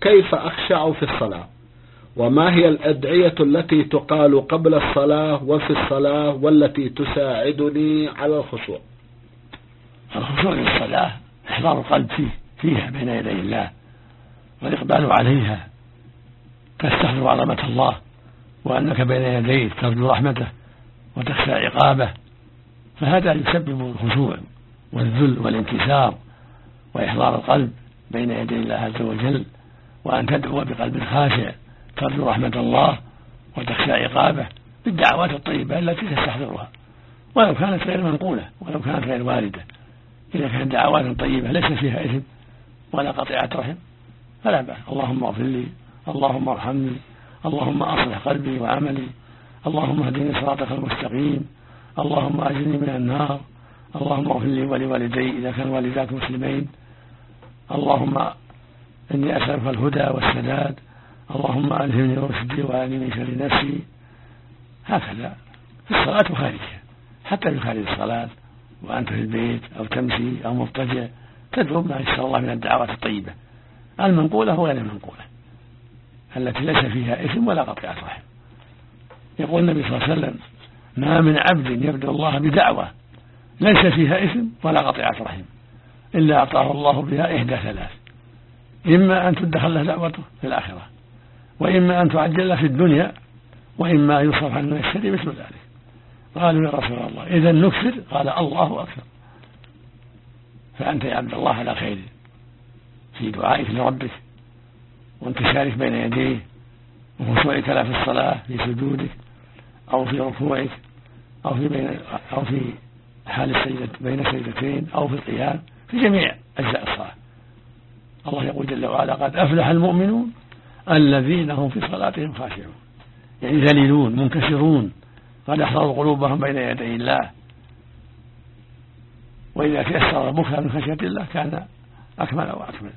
كيف أخشع في الصلاة؟ وما هي الأدعية التي تقال قبل الصلاة وفي الصلاة والتي تساعدني على الخشوع؟ الخشوع للصلاة إحضار القلب فيها بين يدي الله والإقبال عليها، تستحضر عظمة الله وأنك بين يديه ترجو رحمته وتخشى عقابه، فهذا يسبب الخشوع والذل والانكسار وإحضار القلب بين يدي الله عز وجل، وأن تدعو بقلب خاشع ترجو رحمة الله وتخشى عقابه بالدعوات الطيبة التي تستحضرها، ولو كانت غير منقولة ولو كانت غير واردة. إذا كانت دعوات طيبة ليس فيها إثم ولا قطيعة رحم فلا بأس. اللهم اغفر لي، اللهم ارحمني، اللهم أصلح قلبي وعملي، اللهم اهدني صراطك المستقيم، اللهم أجرني من النار، اللهم اغفر لي ولوالدي إذا كان والداك مسلمين، اللهم إني أسألك الهدى والسداد، اللهم ألهمني رشدي وأعني من شر نفسي. هكذا في الصلاة وخارجها، حتى في خارج الصلاة وأنت في البيت أو تمشي أو مضطجع تدعو ما يسر الله من الدعوات الطيبة المنقولة وغير المنقولة التي ليس فيها إثم ولا قطيعة رحم. يقول النبي صلى الله عليه وسلم: ما من عبد يبدأ الله بدعوة ليس فيها إثم ولا قطيعة رحم إلا أعطاه الله بها إحدى ثلاث: إما أن تدخل له دعوته في الآخرة، وإما أن تعجل له في الدنيا، وإما أن يصرف عنه الشر مثل ذلك. قالوا: يا رسول الله إذا نكثر؟ قال: الله أكثر. فأنت يا عبد الله على خير في دعائك لربك وانتشارك بين يديه وخشوعك لا في الصلاة في سجودك أو في ركوعك أو في حال السجدة بين سجدتين أو في القيام في جميع أجزاء الصلاة. الله يقول جل وعلا: قد أفلح المؤمنون الذين هم في صلاتهم خاشعون، يعني ذليلون منكسرون قد أحضروا قلوبهم بين يدي الله. وإذا تيسر بكى من خشية الله كان أكمل وأكمل.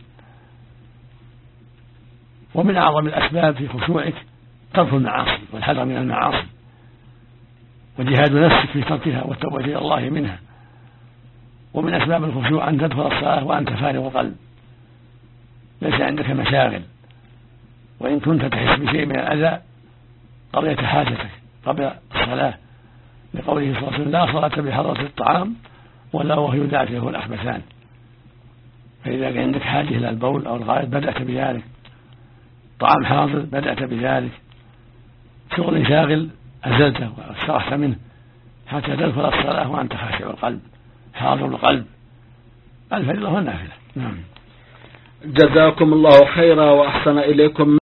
ومن أعظم الأسباب في خشوعك ترك المعاصي والحذر من المعاصي وجهاد نفسك في تركها والتوبة إلى الله منها. ومن أسباب الخشوع أن تدخل الصلاة وأنت فارغ القلب ليس عندك مشاغل، وإن كنت تحس بشيء من الأذى قضيت حاجتك قبل الصلاة، لقوله صلى الله عليه وسلم: لا صلاة بحضرة الطعام ولا وهو يدافعه الأخبثان. فإذا كان عندك حاجة إلى البول أو الغائط بدأت بذلك، طعام حاضر بدأت بذلك، شغل شاغل أزلته واسترحت منه، حتى تدخل الصلاة وأنت خاشع القلب حاضر القلب، الفريضة والنافلة. نعم. جزاكم الله خيرا وأحسن إليكم.